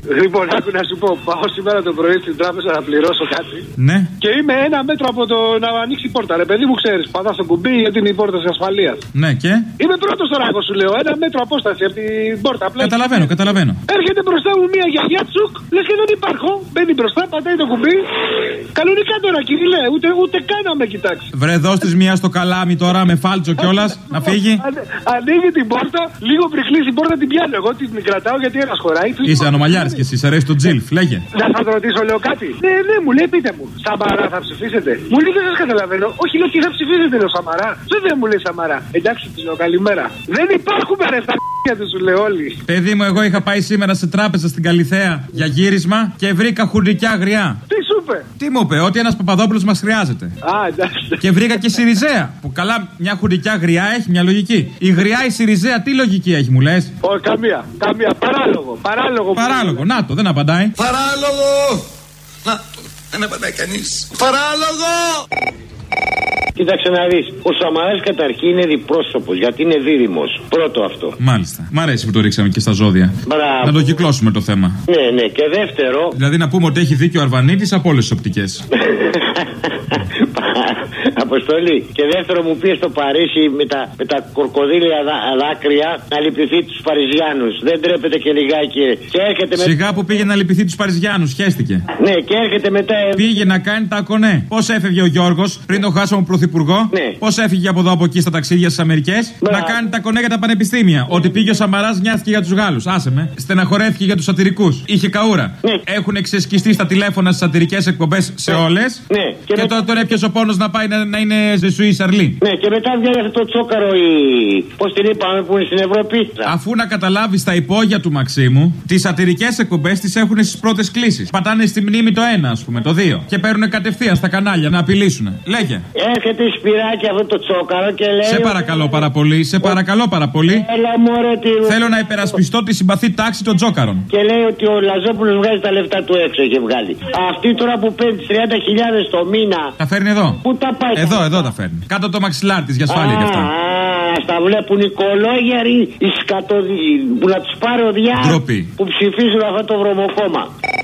Λοιπόν, άκου να σου πω. Πάω σήμερα το πρωί στην τράπεζα να πληρώσω κάτι. Ναι. Και είμαι 1 μέτρο από το να ανοίξει η πόρτα. Ρε παιδί μου, ξέρει. Πατά στο κουμπί γιατί είναι η πόρτα τη ασφαλεία. Ναι, και. Είμαι πρώτο στο ράγκο, σου λέω. 1 μέτρο απόσταση από την πόρτα. Καταλαβαίνω. Έρχεται μπροστά μου μια γιαγιά τσουκ. Λε και δεν υπάρχω. Μπαίνει μπροστά, πατάει το κουμπί. Κανονικά τώρα, κύριε, ούτε καν να με κοιτάξει. Βρε, δώσ' της μια στο καλάμι τώρα με φάλτσο κιόλας να φύγει. Ανοίγει την πόρτα, λίγο πριν κλείσει την πόρτα την πιάνω. Εγώ την κρατάω γιατί ένα χωράει. Είσαι ανομαλιάρης και εσύ, σε αρέσει το τζιλφ, λέγε. Να σα ρωτήσω, λέω κάτι. Ναι, μου λέει, πείτε μου. Σαμαρά θα ψηφίσετε. Μου λέει, δεν σα καταλαβαίνω. Όχι, λέω, τι θα ψηφίσετε, λέω Σαμαρά. Δεν μου λέει Σαμαρά. Εντάξει, τη λέω καλημέρα. Δεν υπάρχουμε ρε στα του, σου λέω όλοι. Παιδί μου, εγώ είχα πάει σήμερα σε τράπεζα στην Καλιθέα για γύρισμα και βρήκα χουρνικιά αγριά. Τι σου είπε? Τι μου είπε, ότι ένας Παπαδόπουλος μας χρειάζεται. Α, εντάξει. Και βρήκα και Σιριζέα. Που καλά, μια χουρνικιά γριά έχει μια λογική. Η γριά η Σιριζέα τι λογική έχει, μου λες? Όχι, καμία. Παράλογο. Να το, δεν απαντάει. Παράλογο. Να, δεν απαντάει κανείς. Παράλογο. Κοίταξε να δεις. Ο Σαμαράς καταρχήν είναι διπρόσωπος γιατί είναι δίδυμος. Πρώτο αυτό. Μάλιστα. Μ' αρέσει που το ρίξαμε και στα ζώδια. Μπράβο. Να το κυκλώσουμε το θέμα. Ναι. Και δεύτερο. Δηλαδή να πούμε ότι έχει δίκιο ο Αρβανίτης από όλες τις οπτικές. Αποστολή. Και δεύτερο, μου πει στο Παρίσι με τα κορκοδίλια δάκρυα να λυπηθεί τους Παριζιάνους. Δεν τρέπεται και λιγάκι. Και έρχεται σιγά που πήγε να λυπηθεί τους Παριζιάνους, χέστηκε. Ναι, και έρχεται μετά. Πήγε να κάνει τα κονέ. Πώς έφευγε ο Γιώργος πριν το χάσαμε πρωθυπουργό? Ναι. Πώς έφυγε από εδώ από εκεί στα ταξίδια στις Αμερικές? Να κάνει τα κονέ για τα πανεπιστήμια. Ότι πήγε ο Σαμαράς, νοιάστηκε για τους Γάλλους. Άσε με. Στεναχωρέθηκε για τους σατυρικούς. Είχε καούρα. Ναι. Έχουν ξεσκιστεί στα τηλέφωνα στις σατυρικές εκπομπές σε όλες. Ναι. Και τώρα τον έπιασε ο πόνος να πάει να είναι Ζεσουή Σαρλί. Ναι, και μετά βγαίνει αυτό το τσόκαρο πώς την είπαμε που είναι στην Ευρώπη. Αφού να καταλάβεις τα υπόγεια του Μαξίμου, τις σατυρικές εκπομπές τις έχουν στις πρώτες κλήσεις. Πατάνε στη μνήμη το 1, ας πούμε, το 2. Και παίρνουν κατευθείαν στα κανάλια να απειλήσουν. Λέγε. Έρχεται η Σπυράκη αυτό το τσόκαρο και λέει. Σε παρακαλώ πάρα πολύ, Έλα, μωρέ, θέλω να υπερασπιστώ τη συμπαθή τάξη των τζόκαρων. Και λέει ότι ο Λαζόπουλος βγάζει τα λεφτά του έξω, έχει βγάλει. Αυτή τώρα που παίρνει 30.000 το μήνα. Τα φέρνει εδώ. Πού τα πάει? Εδώ τα φέρνει. Κάτω το μαξιλάρι της για ασφάλεια κι αυτά. Στα βλέπουν οι κολόγεροι, οι που να τους πάρει ο διάρκεια που ψηφίζουν αυτό το βρωμοκόμμα.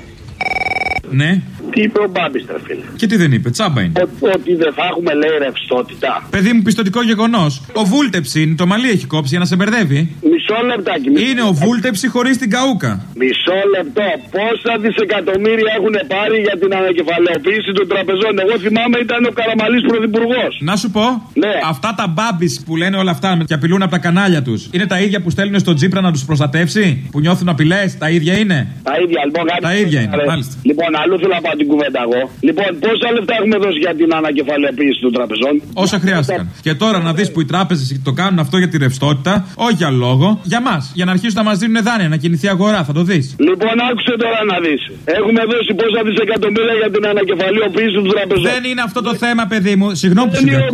Ναι. Τι είπε ο Μπάμπης, φίλε? Και τι δεν είπε, τσάμπα είναι. Ότι δεν θα έχουμε, λέει, ρευστότητα. Παιδί μου, πιστωτικό γεγονός. Ο Βούλτεψιν, το μαλλί έχει κόψει για να σε μπερδεύει. Μισό λεπτάκι. Είναι ο Βούλτεψι χωρίς την καούκα. Μισό λεπτό. Πόσα δισεκατομμύρια έχουν πάρει για την ανακεφαλαιοποίηση των τραπεζών? Εγώ θυμάμαι ήταν ο Καραμαλής πρωθυπουργός. Να σου πω, ναι. Αυτά τα μπάμπης που λένε όλα αυτά και απειλούν από τα κανάλια τους, είναι τα ίδια που στέλνουν στον Τσίπρα να τους προστατεύσει? Που νιώθουν απειλές? Τα ίδια είναι. Τα ίδια είναι, μάλιστα. Λοιπόν, αλλού θέλω να πάω την κουβέντα εγώ. Λοιπόν, πόσα λεφτά έχουμε δώσει για την ανακεφαλαιοποίηση των τραπεζών? Όσα χρειάστηκαν. Και τώρα να δεις που οι τράπεζες το κάνουν αυτό για τη ρευστότητα, όχι για λόγο, για μας. Για να αρχίσουν να μας δίνουν δάνεια, να κινηθεί αγορά, θα το δεις. Λοιπόν, άκουσε τώρα να δεις. Έχουμε δώσει πόσα δισεκατομμύρια για την ανακεφαλαιοποίηση των τραπεζών. Δεν είναι αυτό το θέμα, παιδί μου. Συγγνώμη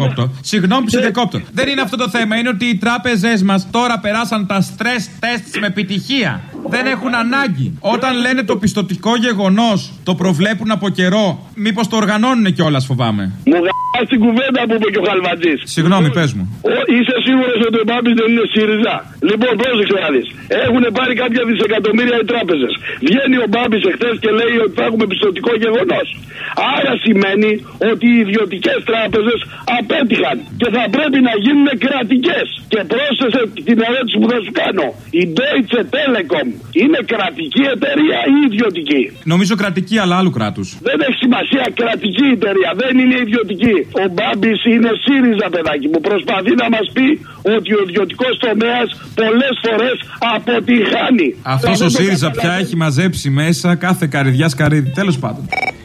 που σε διακόπτω. Δεν είναι αυτό το θέμα. Είναι ότι οι τράπεζες μας τώρα περάσαν τα stress tests με επιτυχία. Δεν έχουν ανάγκη. Όταν λένε το πιστωτικό γεγονός, το προβλέπουν από καιρό, μήπως το οργανώνουν κιόλας, φοβάμαι. Μου γαμπάς την κουβέντα που είπε και ο Χαλβατζής. Συγγνώμη, πες μου. Είσαι σίγουρος ότι ο Μπάμπης δεν είναι ΣΥΡΙΖΑ? Λοιπόν, πρόσεξε να δεις. Έχουν πάρει κάποια δισεκατομμύρια οι τράπεζες. Βγαίνει ο Μπάμπης εχθές και λέει ότι θα έχουμε πιστωτικό γεγονός. Άρα σημαίνει ότι οι ιδιωτικές τράπεζες απέτυχαν και θα πρέπει να γίνουν κρατικές. Και πρόσθεσε την ερώτηση που θα σου κάνω. Η Deutsche Telekom είναι κρατική εταιρεία ή ιδιωτική? Νομίζω κρατική, αλλά άλλου κράτους. Δεν έχει σημασία, κρατική εταιρεία, δεν είναι ιδιωτική. Ο Μπάμπης είναι ΣΥΡΙΖΑ, παιδάκι μου. Προσπαθεί να μας πει ότι ο ιδιωτικός τομέας πολλές φορές αποτυγχάνει. Αυτός ο ΣΥΡΙΖΑ πια έχει μαζέψει μέσα κάθε καρυδιά σκαρίδι. Τέλος πάντων.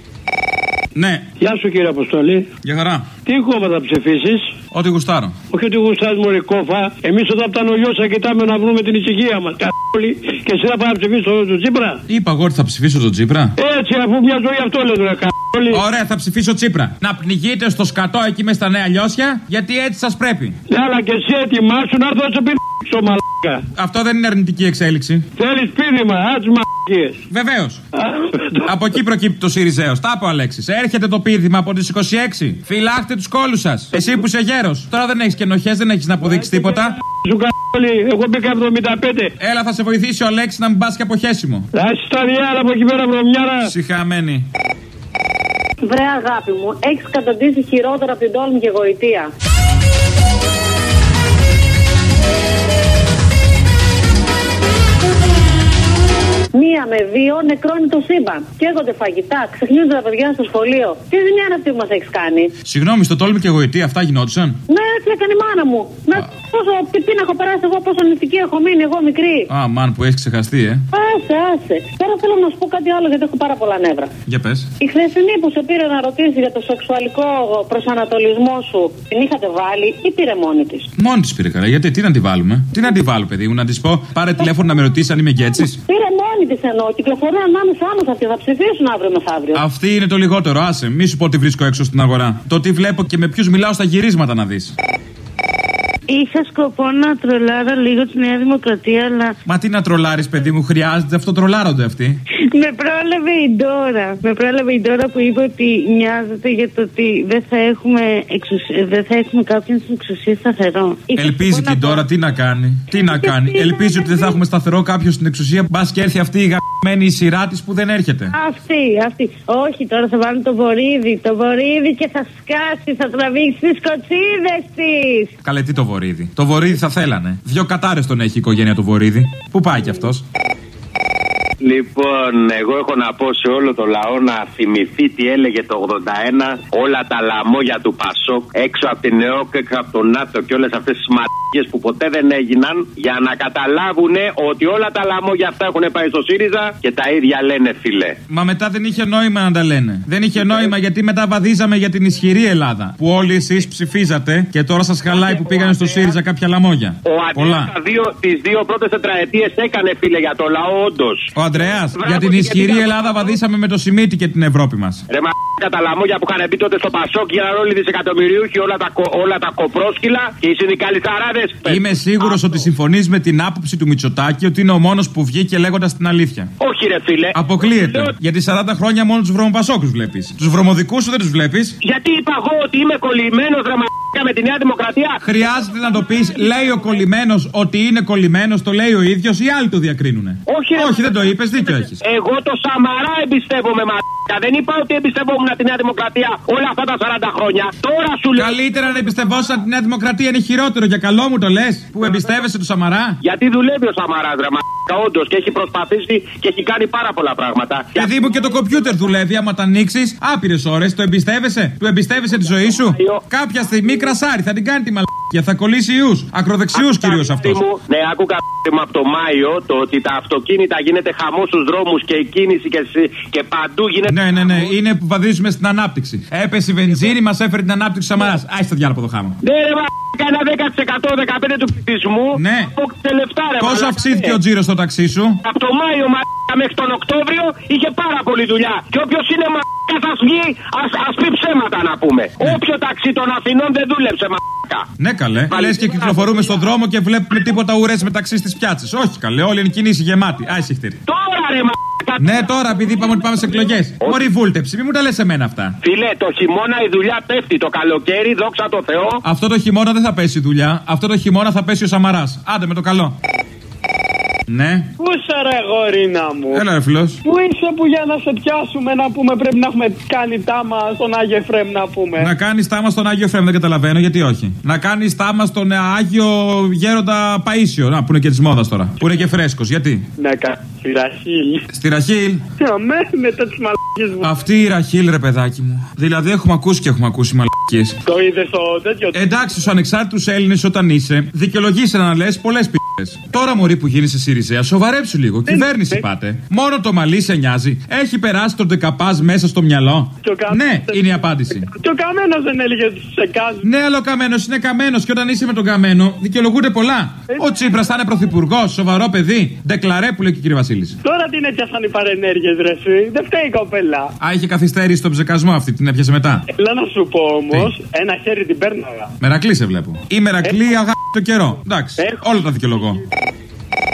Ναι. Γεια σου, κύριε Αποστολή. Γεια χαρά. Τι κόμμα θα ψηφίσεις? Ό,τι γουστάρω. Όχι ότι γουστάρεις, μωρή κόφα. Εμείς όταν από τα νογιώσα κοιτάμε να βρούμε την ησυχία μας. Και εσύ θα πάει να ψηφίσεις τον Τσίπρα? Είπα εγώ ότι θα ψηφίσω τον Τσίπρα. Έτσι, αφού μια ζωή αυτό λες, ρε Ωραία, θα ψηφίσω Τσίπρα. Να πνιγείτε στο σκατό εκεί μες στα Νέα Λιώσια, γιατί έτσι σας πρέπει. Αλλά και εσύ ετοιμάσου να έρθω να σε πηδήξω, μαλάκα. Αυτό δεν είναι αρνητική εξέλιξη. Θέλεις πήδημα, άτσι μαλακίες. Βεβαίως. Από εκεί προκύπτει το ΣΥΡΙΖΑΕΟΣ. Τα είπε ο Αλέξης. Έρχεται το πήδημα από τις 26. Φυλάχτε τους κόλους σας. Εσύ που είσαι γέρος. Τώρα δεν έχεις και ενοχές, δεν έχεις να αποδείξεις τίποτα. Σου Εγώ μπήκα 75. Έλα, θα σε βοηθήσει ο Αλέξης να μην πας και από χέσιμο. Στα διάλα από εκεί πέρα, βρωμιάρα. Συχαμένη. Βρε αγάπη μου, έχεις καταντήσει χειρότερα από την τόλμη και γοητεία. Μία με δύο νεκρώνει το σύμπαν. Καίγονται φαγητά, ξεχνιούνται τα παιδιά στο σχολείο. Τι ζημιά είναι αυτή που μας έχεις κάνει. Συγγνώμη, στο τόλμη και γοητεία αυτά γινόντουσαν. Ναι, έτσι έκανε η μάνα μου. Πόσο πίνα έχω περάσει εγώ, πόσο νηστική έχω μείνει εγώ μικρή. Α, μαν που έχει ξεχαστεί, Άσε. Τώρα θέλω να σου πω κάτι άλλο γιατί έχω πάρα πολλά νεύρα. Για πες. Η χθεσινή που σε πήρε να ρωτήσει για το σεξουαλικό προσανατολισμό σου, την είχατε βάλει ή πήρε μόνη της? Μόνη της πήρε, καλά. Γιατί, τι να τη βάλουμε. Τι να τη βάλω, παιδί μου, να της πω πάρε τηλέφωνο να με ρωτήσει αν είμαι γκέτσης. Πήρε μόνη της εννοώ. Κυκλοφορεί ανάμεσά μας αυτοί. Θα ψηφίσουν αύριο μεθαύριο. Αυτή είναι το λιγότερο, άσε. Μη σου πω τι βρίσκω έξω στην αγορά. Το τι βλέπω και με ποιους μιλάω στα γυρίσματα να δεις. Είχα σκοπό να τρολάρω λίγο τη Νέα Δημοκρατία, αλλά. Μα τι να τρολάρεις, παιδί μου, χρειάζεται αυτό, τρολάρονται αυτοί. Με πρόλαβε η Ντόρα που είπε ότι νοιάζεται για το ότι δεν θα έχουμε κάποιον στην εξουσία σταθερό. Ελπίζει και η Ντόρα τι να κάνει. Ελπίζει ότι δεν θα έχουμε σταθερό κάποιον στην εξουσία. Μπας και έρθει αυτή η γαμμένη σειρά της που δεν έρχεται. Αυτή. Όχι, τώρα θα βάλουν το βορίδι και θα σκάσει, θα τραβήξει τις κοτσίδες της. Καλέ, τι το βορίδι. Το βορίδι θα θέλανε. 2 κατάρες τον έχει η οικογένεια του βορίδι. Πού πάει κι αυτός. Λοιπόν, εγώ έχω να πω σε όλο το λαό να θυμηθεί τι έλεγε το 81, όλα τα λαμόγια του Πασόκ έξω από την ΕΟΚ, έξω από τον ΝΑΤΟ και όλες αυτές τις μαλακίες που ποτέ δεν έγιναν, για να καταλάβουν ότι όλα τα λαμόγια αυτά έχουν πάει στο ΣΥΡΙΖΑ και τα ίδια λένε, φίλε. Μα μετά δεν είχε νόημα να τα λένε. Δεν είχε νόημα γιατί μετά βαδίζαμε για την ισχυρή Ελλάδα που όλοι εσείς ψηφίζατε και τώρα σας χαλάει που πήγανε στο ΣΥΡΙΖΑ κάποια λαμόγια. Ο Αντρέας τις 2 πρώτες τετραετίες έκανε, φίλε, για το λαό, όντως. Ο Αντρέας, για την ισχυρή Ελλάδα βαδίσαμε με το Σιμίτι και την Ευρώπη μας. Ρε τα λαμόγια που είχαν μπει τότε στο Πασόκ γίναν όλοι δισεκατομμυριούχοι, όλα τα κοπρόσκυλα και οι συνδικαλισταράδες. Είμαι σίγουρος ότι συμφωνείς με την άποψη του Μητσοτάκη ότι είναι ο μόνος που βγήκε λέγοντας την αλήθεια. Όχι, ρε φίλε. Αποκλείεται. Γιατί 40 χρόνια μόνο τους βρωμοπασόκους βλέπεις. Τους βρωμοδικούς σου δεν τους βλέπεις. Γιατί είπα εγώ ότι είμαι κολλημένος, ρε με τη Νέα Δημοκρατία. Χρειάζεται να το πεις. Λέει ο κολλημένος ότι είναι κολλημένος, το λέει ο ίδιος ή άλλοι το διακρίνουνε. Όχι, δεν το είπες, δίκιο έχεις. Εγώ το Σαμαρά εμπιστεύομαι, δεν είπα ότι εμπιστευόμουν τη Νέα Δημοκρατία όλα αυτά τα 40 χρόνια. Τώρα σου λέω. Καλύτερα να εμπιστευόσαν τη Νέα Δημοκρατία, είναι χειρότερο. Για καλό μου το λες που εμπιστεύεσαι του Σαμαρά. Γιατί δουλεύει ο Σαμαράς, ρε όντως, και έχει προσπαθήσει και έχει κάνει πάρα πολλά πράγματα. Παιδί μου, και το κομπιούτερ δουλεύει. Άμα τα ανοίξεις άπειρες ώρες, το εμπιστεύεσαι. Του εμπιστεύεσαι τη ζωή σου. Κάποια στιγμή κρασάρι, θα την κάνει τη μαλακία. Θα κολλήσει ιούς. Ακροδεξιούς κυρίως αυτός. Ναι, άκουγα από το Μάιο το ότι τα αυτοκίνητα γίνεται χαμός στους δρόμους και η κίνηση και παντού γίνεται. Ναι. Είναι που βαδίζουμε στην ανάπτυξη. Έπεσε η βενζίνη, μας έφερε την ανάπτυξη Σαμαράς. Άιστε τα διάλογο από το χάμα. Ναι, ρε ένα 10%, 15% του πληθυσμού. Ναι. Πόσο αυξήθηκε ο τζίρος στο ταξί σου? Από το Μάιο μέχρι τον Οκτώβριο είχε πάρα πολλή δουλειά. Και όποιος είναι θα βγει, ας πει ψέματα να πούμε. Ναι. Όποιο ταξί των Αθηνών δεν δούλεψε Ναι, καλέ. Λες και κυκλοφορούμε στον δρόμο και βλέπουμε τίποτα ουρές μεταξύ στις πιάτσες. Όχι, καλέ, όλη είναι κινήση γεμάτη. Άισιχτήρι. Τώρα ρε Ναι, τώρα επειδή είπαμε ότι πάμε σε εκλογές. Μωρή βούλτεψη, μη μου τα λες εμένα αυτά. Φίλε, το χειμώνα η δουλειά πέφτει. Το καλοκαίρι, δόξα τω Θεώ. Αυτό το χειμώνα δεν θα πέσει η δουλειά. Αυτό το χειμώνα θα πέσει ο Σαμαράς. Άντε με το καλό. Ναι. Πού είσαι ρε γορίνα μου? Έλα ρε φίλος. Πού είσαι που για να σε πιάσουμε να πούμε πρέπει να έχουμε κάνει τάμα στον Άγιο Εφραίμ να πούμε? Να κάνεις τάμα στον Άγιο Εφραίμ, δεν καταλαβαίνω γιατί όχι. Να κάνεις τάμα στον Άγιο Γέροντα Παΐσιο, να που είναι και της μόδας τώρα. Που είναι και φρέσκος, γιατί? Να κάνει στη Ραχήλ. Στη Ραχήλ. Αμέ, μετά τις μαλακίες μου. Αυτή η Ραχήλ ρε παιδάκι μου. Δηλαδή έχουμε ακούσει και έχουμε ακούσει μαλακίες. Το είδες το τέτοιο? Εντάξει, στους ανεξάρτητους Έλληνες όταν είσαι, δικαιολογείσαι να λες πολλές π***ες. Τώρα μωρή που γίνεις εσύ Ριζέα, σοβαρέψου λίγο. Κυβέρνηση πάτε. Μόνο το μαλλί σε νοιάζει. Έχει περάσει τον Ντεκαπάζ μέσα στο μυαλό? Ναι, είναι η απάντηση. Και ο Καμένος δεν έλεγε ότι σε κάνει? Ναι, αλλά ο Καμένος είναι Καμένος και όταν είσαι με τον Καμένο δικαιολογούνται πολλά. Ο Τσίπρας θα είναι πρωθυπουργός, σοβαρό παιδί. Ντεκλαρέ που λέει και ο κ. Βασίλης. Τώρα την έπιασαν οι παρενέργειες, ρε εσύ. Δεν φταίει η κοπέλα. Α, είχε καθυστέρηση στον ψεκασμό αυτή, την έπιασε μετά. Έλα να σου πω όμως, ένα χέρι την πέρναγα. Μερακλή σε βλέπω. Η Μερακλή αγάπη το καιρό. Εντάξει, όλα τα δικαιολογώ.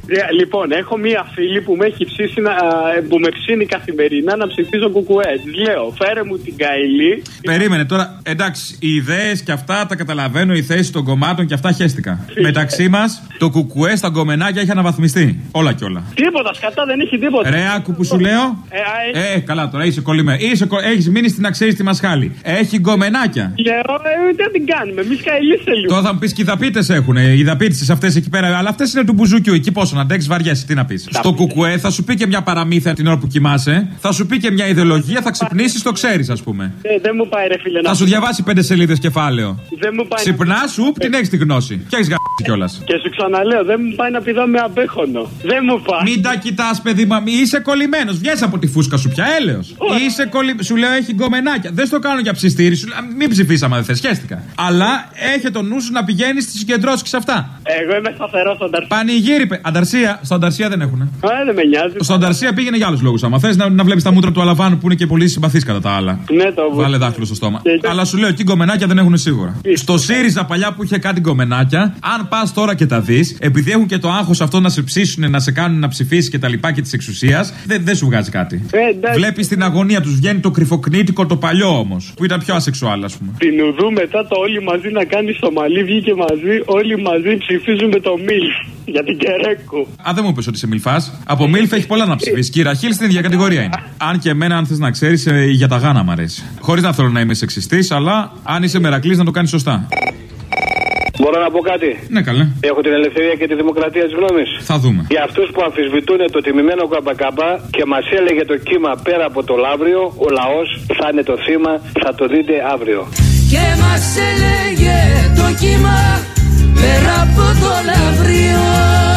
Λοιπόν, έχω μία φίλη που με έχει ψήσει που με ψήνει καθημερινά να ψηφίζω κουκουέ. Λέω, φέρε μου την Καηλή. Περίμενε τώρα, εντάξει, οι ιδέες και αυτά τα καταλαβαίνω, οι θέσεις των κομμάτων και αυτά χέστηκα. Μεταξύ μας, το κουκουέ στα γκομενάκια έχει αναβαθμιστεί. Όλα κι όλα. Τίποτα, σκατά δεν έχει τίποτα. Ρε, άκου που σου λέω. Καλά τώρα, είσαι κολλημένο. Έχεις μείνει στην αξία στη Μασχάλη. Έχει γκομενάκια. Λέω, δεν την κάνουμε. Εμείς Καηλίστε λίγο. Τώρα θα μου πεις και οι δαπίτες έχουν. Οι δαπίτες αυτές εκεί πέρα. Αλλά αυτές είναι του μπουζούκιου. Εκεί πόσο να αντέξεις, βαριέσαι. Τι να πεις. Στο κουκουέ θα σου πει και μια παραμύθια την ώρα που κοιμάσαι. Θα σου πει και μια ιδεολογία. Θα ξυπνήσεις, το ξέρεις, ας πούμε. Δεν μου πάει, ρε φίλε. Θα σου διαβάσει 5 σελίδες κεφάλαιο. Δεν μου πάει. Ξυπνά σου, την έχεις τη γνώση. Και έχεις γαμπήσει κιόλας. Και σου ξαναλέω, δεν μου πάει να πηδώ με απέχονο. Δεν μου πάει. Μην τα κοιτάς, παιδί μου. Είσαι κολλημένος. Βγες από τη φούσκα σου πια, έλεος. Είσαι Σου λέω έχει γκομενάκια. Δεν στο κάνω για ψιστήρι. Μην ψηφίσαμε, δεν θεσχέστηκα. Αλλά έχει το νου σου να πηγαίνει στις συγκεντρώσεις και σε αυτά. Εγώ είμαι σταθερός στον Ανταρσία. Πανηγύρι, Ανταρσία. Στο Ανταρσία δεν έχουνε. Δεν με νοιάζει. Στο Ανταρσία πήγαινε για άλλους λόγους. Άμα θες να βλέπεις τα μούτρα του Αλαβάνου που είναι και πολύ συμπαθείς κατά τα άλλα. Ναι, το βάλε δάχτυλο στο στόμα. Αλλά σου λέω εκεί γκομενάκια δεν έχουν σίγουρα. Στο ΣΥΡΙΖΑ παλιά που είχε κάτι γκομενάκια, αν πας τώρα και τα δεις, επειδή έχουν και το άγχος αυτό να σε ψήσουν, να σε κάνουν να ψηφίσεις και τα λοιπά και της εξουσίας, δεν σου βγάζει κάτι. Βλέπεις την αγωνία τους, βγαίνει το κρυφοκνήτικο το παλιό όμως, που ήταν πιο ασεξουάλ, ας πούμε. Την Ουδού μετά το όλοι μαζί να κάνει στο μαλλί, βγήκε μαζί, όλοι μαζί ψηφίζουμε το Μιλφ για την Κερέκου. Δεν μου είπες ότι είσαι Μιλφάς. Από Μιλφ έχει πολλά να ψηφίσεις. Και η Ραχίλ στην ίδια κατηγορία είναι. Αν και εμένα, αν θες να ξέρεις, για τα γάνα μ' αρέσει. Χωρίς να θέλω να είμαι σεξιστής, αλλά αν είσαι Μερακλής να το κάνεις σωστά. Μπορώ να πω κάτι? Ναι, καλέ. Έχω την ελευθερία και τη δημοκρατία της γνώμης. Θα δούμε. Για αυτούς που αμφισβητούν το τιμημένο Καμπακάμπα και μας έλεγε το κύμα πέρα από το λαύριο, ο λαός θα είναι το θύμα, θα το δείτε αύριο. Και μας έλεγε το κύμα πέρα από το λαύριο,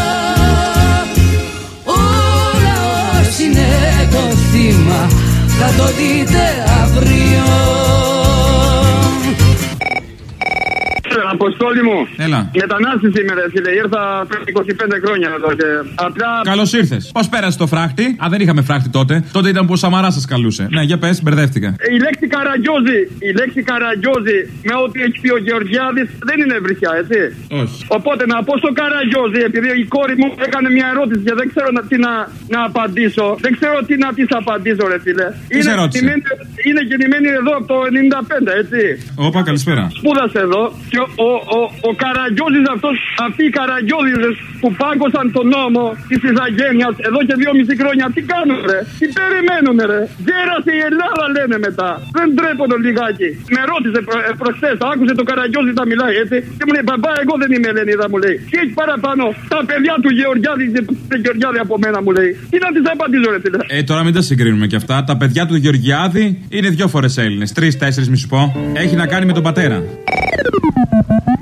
ο λαός είναι το θύμα, θα το δείτε αύριο. Αποστόλη μου. Έλα. Μετανάστης είμαι, ρε φίλε. Ήρθα πριν 25 χρόνια εδώ και απλά. Καλώς ήρθες. Πώς πέρασε το φράχτη? Δεν είχαμε φράχτη τότε. Τότε ήταν που ο Σαμαράς σας καλούσε. Ναι, για πες, μπερδεύτηκα. Η λέξη Καραγκιόζη με ό,τι έχει πει ο Γεωργιάδης δεν είναι ευρυχιά, έτσι. Όχι. Οπότε να πω στο Καραγκιόζη, επειδή η κόρη μου έκανε μια ερώτηση και δεν ξέρω τι να απαντήσω. Δεν ξέρω τι να της απαντήσω, ρε φίλε. Είναι γεννημένη εδώ από το 95, έτσι. Όπα, καλησπέρα. Σπούδασε εδώ και ο Καραγκιόζης αυτοί οι Καραγκιόζηδες που πάγκωσαν τον νόμο της Ιθαγένειας εδώ και 2,5 χρόνια, τι κάνουν, ρε? Τι περιμένουν, ρε? Γέρασε η Ελλάδα, λένε μετά. Δεν τρέπονται λιγάκι. Με ρώτησε προχθές, άκουσε το Καραγκιόζη να μιλάει, έτσι. Και μου λέει, μπαμπά, εγώ δεν είμαι Ελληνίδα, μου λέει. Τι έχει παραπάνω τα παιδιά του Γεωργιάδη και του Γεωργιάδη από μένα, μου λέει. Τι να της απαντήσω, ρε φίλε. Τώρα μην τα συγκρίνουμε κι αυτά. Τα παιδιά του Γεωργιάδη είναι 2 φορές Έλληνες. 3-4, μη σου πω. Έχει να κάνει με τον πατέρα.